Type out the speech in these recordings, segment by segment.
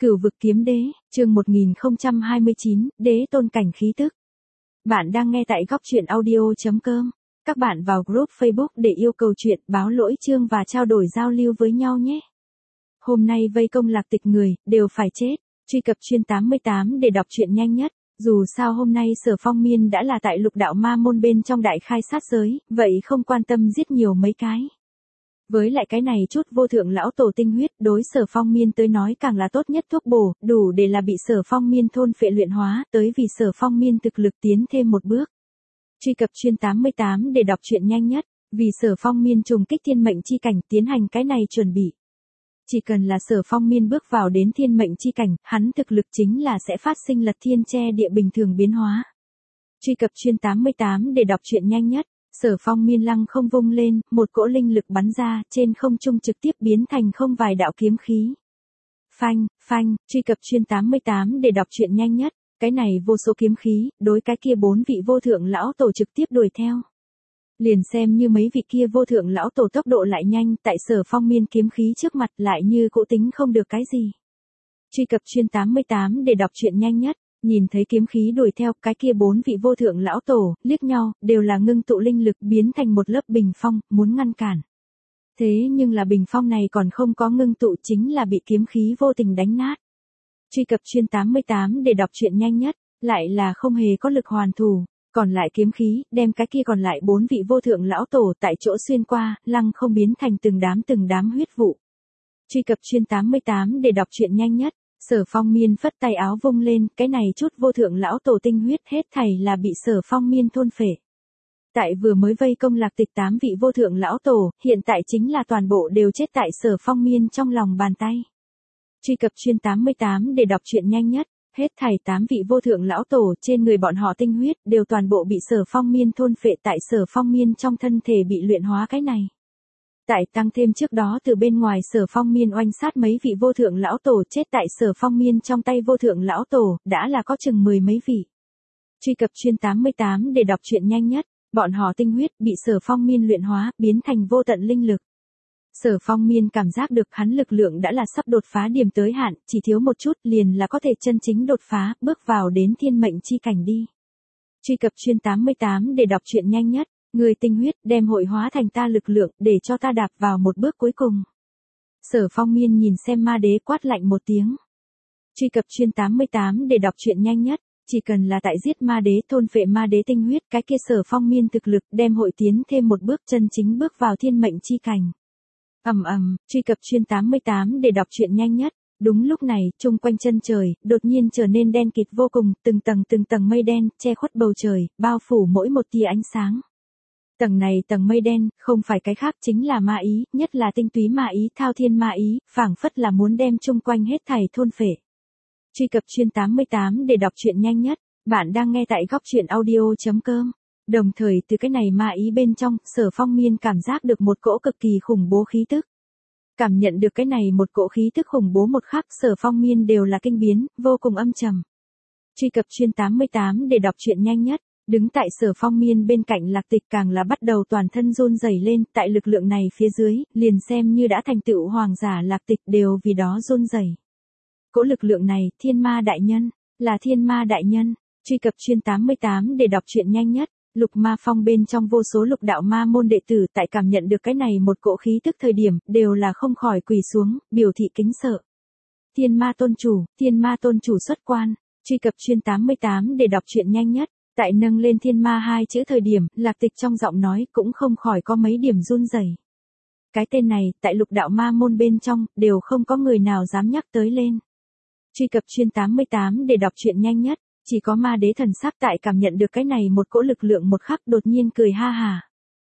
Cửu vực kiếm đế, chương 1029, đế tôn cảnh khí tức. Bạn đang nghe tại góc truyện audio.com. Các bạn vào group Facebook để yêu cầu chuyện, báo lỗi chương và trao đổi giao lưu với nhau nhé. Hôm nay vây công Lạc Tịch người, đều phải chết. Truy cập chuyên 88 để đọc truyện nhanh nhất. Dù sao hôm nay Sở Phong Miên đã là tại lục đạo ma môn bên trong đại khai sát giới, vậy không quan tâm giết nhiều mấy cái. Với lại cái này chút vô thượng lão tổ tinh huyết đối Sở Phong Miên tới nói càng là tốt nhất thuốc bổ, đủ để là bị Sở Phong Miên thôn phệ luyện hóa, tới vì Sở Phong Miên thực lực tiến thêm một bước. Truy cập chuyên 88 để đọc truyện nhanh nhất, vì Sở Phong Miên trùng kích thiên mệnh chi cảnh tiến hành cái này chuẩn bị. Chỉ cần là Sở Phong Miên bước vào đến thiên mệnh chi cảnh, hắn thực lực chính là sẽ phát sinh lật thiên che địa bình thường biến hóa. Truy cập chuyên 88 để đọc truyện nhanh nhất. Sở Phong Miên lăng không vung lên, một cỗ linh lực bắn ra, trên không trung trực tiếp biến thành không vài đạo kiếm khí. Phanh, phanh, truy cập chuyên 88 để đọc truyện nhanh nhất, cái này vô số kiếm khí, đối cái kia 4 vị vô thượng lão tổ trực tiếp đuổi theo. Liền xem như mấy vị kia vô thượng lão tổ tốc độ lại nhanh, tại Sở Phong Miên kiếm khí trước mặt lại như cỗ tính không được cái gì. Truy cập chuyên 88 để đọc truyện nhanh nhất. Nhìn thấy kiếm khí đuổi theo, cái kia 4 vị vô thượng lão tổ, liếc nhau, đều là ngưng tụ linh lực biến thành một lớp bình phong, muốn ngăn cản. Thế nhưng là bình phong này còn không có ngưng tụ chính là bị kiếm khí vô tình đánh nát. Truy cập chuyên 88 để đọc truyện nhanh nhất, lại là không hề có lực hoàn thủ, còn lại kiếm khí, đem cái kia còn lại 4 vị vô thượng lão tổ tại chỗ xuyên qua, lăng không biến thành từng đám huyết vụ. Truy cập chuyên 88 để đọc truyện nhanh nhất. Sở Phong Miên phất tay áo vung lên, cái này chút vô thượng lão tổ tinh huyết hết thảy là bị Sở Phong Miên thôn phệ. Tại vừa mới vây công Lạc Tịch 8 vị vô thượng lão tổ, hiện tại chính là toàn bộ đều chết tại Sở Phong Miên trong lòng bàn tay. Truy cập chuyên 88 để đọc truyện nhanh nhất, hết thảy 8 vị vô thượng lão tổ trên người bọn họ tinh huyết đều toàn bộ bị Sở Phong Miên thôn phệ tại Sở Phong Miên trong thân thể bị luyện hóa cái này. Tại tăng thêm trước đó từ bên ngoài Sở Phong Miên oanh sát mấy vị vô thượng lão tổ chết tại Sở Phong Miên trong tay vô thượng lão tổ, đã là có chừng 10 mấy vị. Truy cập chuyên 88 để đọc truyện nhanh nhất, bọn họ tinh huyết bị Sở Phong Miên luyện hóa, biến thành vô tận linh lực. Sở Phong Miên cảm giác được hắn lực lượng đã là sắp đột phá điểm tới hạn, chỉ thiếu một chút liền là có thể chân chính đột phá, bước vào đến thiên mệnh chi cảnh đi. Truy cập chuyên 88 để đọc truyện nhanh nhất. Người tinh huyết đem hội hóa thành ta lực lượng để cho ta đạp vào một bước cuối cùng. Sở Phong Miên nhìn xem ma đế quát lạnh một tiếng. Truy cập chuyên 88 để đọc truyện nhanh nhất, chỉ cần là tại giết ma đế thôn phệ ma đế tinh huyết cái kia Sở Phong Miên thực lực đem hội tiến thêm một bước chân chính bước vào thiên mệnh chi cảnh. Truy cập chuyên 88 để đọc truyện nhanh nhất. Đúng lúc này, chung quanh chân trời, đột nhiên trở nên đen kịt vô cùng, từng tầng mây đen, che khuất bầu trời, bao phủ mỗi một tia ánh sáng. Tầng mây đen, không phải cái khác chính là ma ý, nhất là tinh túy ma ý, thao thiên ma ý, phảng phất là muốn đem chung quanh hết thảy thôn phệ. Truy cập chuyên 88 để đọc truyện nhanh nhất, bạn đang nghe tại góc truyện audio.com. Đồng thời từ cái này ma ý bên trong, Sở Phong Miên cảm giác được một cỗ cực kỳ khủng bố khí tức. Cảm nhận được cái này một cỗ khí tức khủng bố một khắc, Sở Phong Miên đều là kinh biến, vô cùng âm trầm. Truy cập chuyên 88 để đọc truyện nhanh nhất. Đứng tại Sở Phong Miên bên cạnh Lạc Tịch càng là bắt đầu toàn thân run rẩy lên, tại lực lượng này phía dưới, liền xem như đã thành tựu hoàng giả Lạc Tịch đều vì đó run rẩy. Cỗ lực lượng này, thiên ma đại nhân, là thiên ma đại nhân. Truy cập chuyên 88 để đọc truyện nhanh nhất, lục ma phong bên trong vô số lục đạo ma môn đệ tử tại cảm nhận được cái này một cỗ khí tức thời điểm, đều là không khỏi quỳ xuống, biểu thị kính sợ. Thiên ma tôn chủ xuất quan. Truy cập chuyên 88 để đọc truyện nhanh nhất. Tại nâng lên thiên ma hai chữ thời điểm, Lạc Tịch trong giọng nói cũng không khỏi có mấy điểm run rẩy. Cái tên này, tại lục đạo ma môn bên trong, đều không có người nào dám nhắc tới lên. Truy cập chuyên 88 để đọc truyện nhanh nhất, chỉ có ma đế thần sắc tại cảm nhận được cái này một cỗ lực lượng một khắc đột nhiên cười ha hà.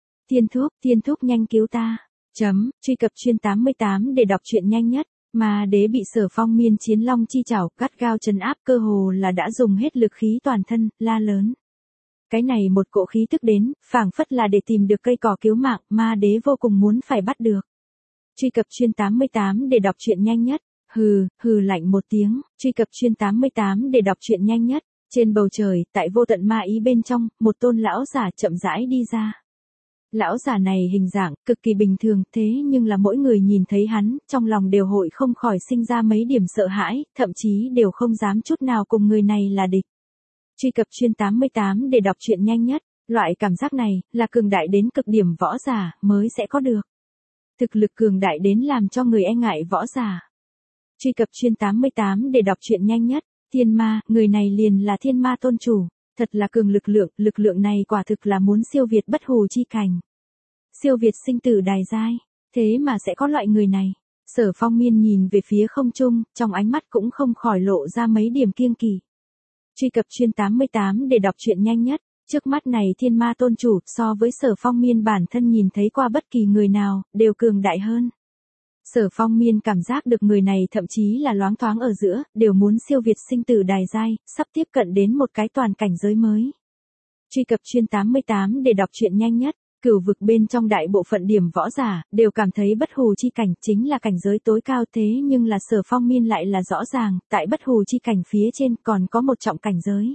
Thiên thúc nhanh cứu ta. Truy cập chuyên 88 để đọc truyện nhanh nhất. Ma đế bị Sở Phong Miên chiến long chi chảo cắt gao trấn áp cơ hồ là đã dùng hết lực khí toàn thân, la lớn. Cái này một cỗ khí tức đến, phảng phất là để tìm được cây cỏ cứu mạng, ma đế vô cùng muốn phải bắt được. Truy cập chuyên 88 để đọc truyện nhanh nhất. Hừ lạnh một tiếng, truy cập chuyên 88 để đọc truyện nhanh nhất. Trên bầu trời, tại vô tận ma ý bên trong, một tôn lão giả chậm rãi đi ra. Lão già này hình dạng cực kỳ bình thường, thế nhưng là mỗi người nhìn thấy hắn, trong lòng đều hội không khỏi sinh ra mấy điểm sợ hãi, thậm chí đều không dám chút nào cùng người này là địch. Truy cập chuyên 88 để đọc truyện nhanh nhất, loại cảm giác này là cường đại đến cực điểm võ giả mới sẽ có được. Thực lực cường đại đến làm cho người e ngại võ giả. Truy cập chuyên 88 để đọc truyện nhanh nhất, thiên ma, người này liền là thiên ma tôn chủ, thật là cường lực lượng này quả thực là muốn siêu việt bất hủ chi cảnh. Siêu việt sinh tử đài giai, thế mà sẽ có loại người này. Sở Phong Miên nhìn về phía không trung, trong ánh mắt cũng không khỏi lộ ra mấy điểm kiêng kỵ. Truy cập chuyên 88 để đọc truyện nhanh nhất, trước mắt này thiên ma tôn chủ so với Sở Phong Miên bản thân nhìn thấy qua bất kỳ người nào, đều cường đại hơn. Sở Phong Miên cảm giác được người này thậm chí là loáng thoáng ở giữa, đều muốn siêu việt sinh tử đài giai, sắp tiếp cận đến một cái toàn cảnh giới mới. Truy cập chuyên 88 để đọc truyện nhanh nhất, cửu vực bên trong đại bộ phận điểm võ giả, đều cảm thấy bất hủ chi cảnh chính là cảnh giới tối cao, thế nhưng là Sở Phong Miên lại là rõ ràng, tại bất hủ chi cảnh phía trên còn có một trọng cảnh giới.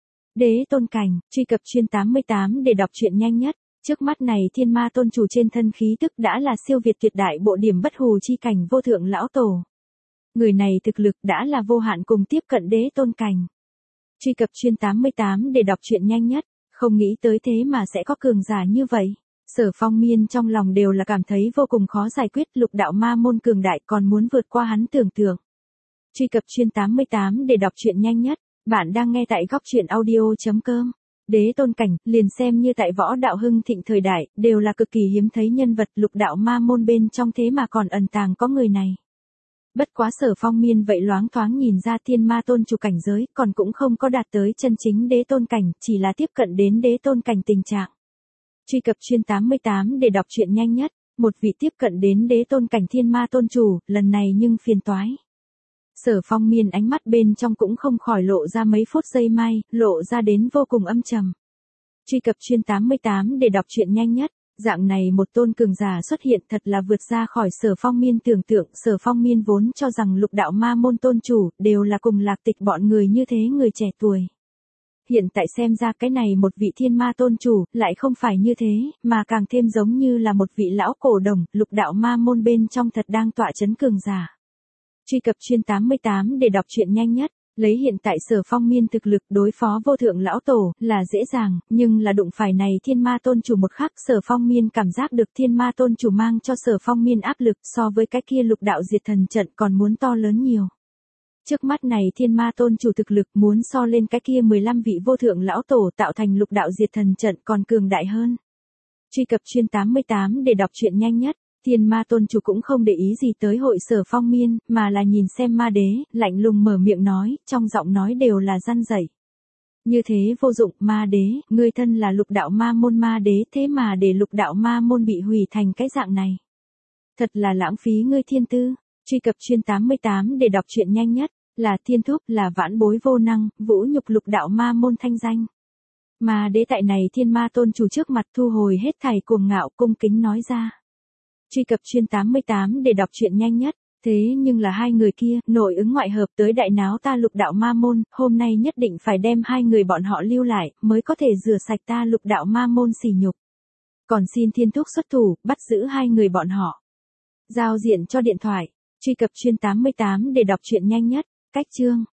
Đế tôn cảnh, truy cập chuyên 88 để đọc truyện nhanh nhất. Trước mắt này thiên ma tôn chủ trên thân khí tức đã là siêu việt tuyệt đại bộ điểm bất hủ chi cảnh vô thượng lão tổ. Người này thực lực đã là vô hạn cùng tiếp cận đế tôn cảnh. Truy cập chuyên 88 để đọc truyện nhanh nhất, không nghĩ tới thế mà sẽ có cường giả như vậy. Sở Phong Miên trong lòng đều là cảm thấy vô cùng khó giải quyết, lục đạo ma môn cường đại còn muốn vượt qua hắn tưởng tượng. Truy cập chuyên 88 để đọc truyện nhanh nhất, bạn đang nghe tại góc truyện audio.com. Đế tôn cảnh, liền xem như tại võ đạo hưng thịnh thời đại, đều là cực kỳ hiếm thấy nhân vật, lục đạo ma môn bên trong thế mà còn ẩn tàng có người này. Bất quá Sở Phong Miên vậy loáng thoáng nhìn ra thiên ma tôn chủ cảnh giới, còn cũng không có đạt tới chân chính đế tôn cảnh, chỉ là tiếp cận đến đế tôn cảnh tình trạng. Truy cập chuyên 88 để đọc truyện nhanh nhất, một vị tiếp cận đến đế tôn cảnh thiên ma tôn chủ, lần này nhưng phiền toái. Sở Phong Miên ánh mắt bên trong cũng không khỏi lộ ra mấy phút giây mai, lộ ra đến vô cùng âm trầm. Truy cập chuyên 88 để đọc truyện nhanh nhất, dạng này một tôn cường giả xuất hiện thật là vượt ra khỏi Sở Phong Miên tưởng tượng. Sở Phong Miên vốn cho rằng lục đạo ma môn tôn chủ đều là cùng Lạc Tịch bọn người như thế người trẻ tuổi. Hiện tại xem ra cái này một vị thiên ma tôn chủ lại không phải như thế, mà càng thêm giống như là một vị lão cổ đồng, lục đạo ma môn bên trong thật đang tọa chấn cường giả. Truy cập chuyên 88 để đọc truyện nhanh nhất, lấy hiện tại Sở Phong Miên thực lực đối phó vô thượng lão tổ là dễ dàng, nhưng là đụng phải này thiên ma tôn chủ một khắc, Sở Phong Miên cảm giác được thiên ma tôn chủ mang cho Sở Phong Miên áp lực so với cái kia lục đạo diệt thần trận còn muốn to lớn nhiều. Trước mắt này thiên ma tôn chủ thực lực muốn so lên cái kia 15 vị vô thượng lão tổ tạo thành lục đạo diệt thần trận còn cường đại hơn. Truy cập chuyên 88 để đọc truyện nhanh nhất. Thiên ma tôn chủ cũng không để ý gì tới hội Sở Phong Miên, mà là nhìn xem ma đế, lạnh lùng mở miệng nói, trong giọng nói đều là răn rẩy. Như thế vô dụng, ma đế, ngươi thân là lục đạo ma môn ma đế, thế mà để lục đạo ma môn bị hủy thành cái dạng này. Thật là lãng phí ngươi thiên tư. Truy cập chuyên 88 để đọc truyện nhanh nhất, là thiên thúc, là vãn bối vô năng, vũ nhục lục đạo ma môn thanh danh. Ma đế tại này thiên ma tôn chủ trước mặt thu hồi hết thảy cuồng ngạo, cung kính nói ra. Truy cập chuyên 88 để đọc truyện nhanh nhất, thế nhưng là hai người kia, nội ứng ngoại hợp tới đại náo ta lục đạo ma môn, hôm nay nhất định phải đem hai người bọn họ lưu lại, mới có thể rửa sạch ta lục đạo ma môn sỉ nhục. Còn xin thiên thúc xuất thủ, bắt giữ hai người bọn họ. Giao diện cho điện thoại, truy cập chuyên 88 để đọc truyện nhanh nhất, cách chương.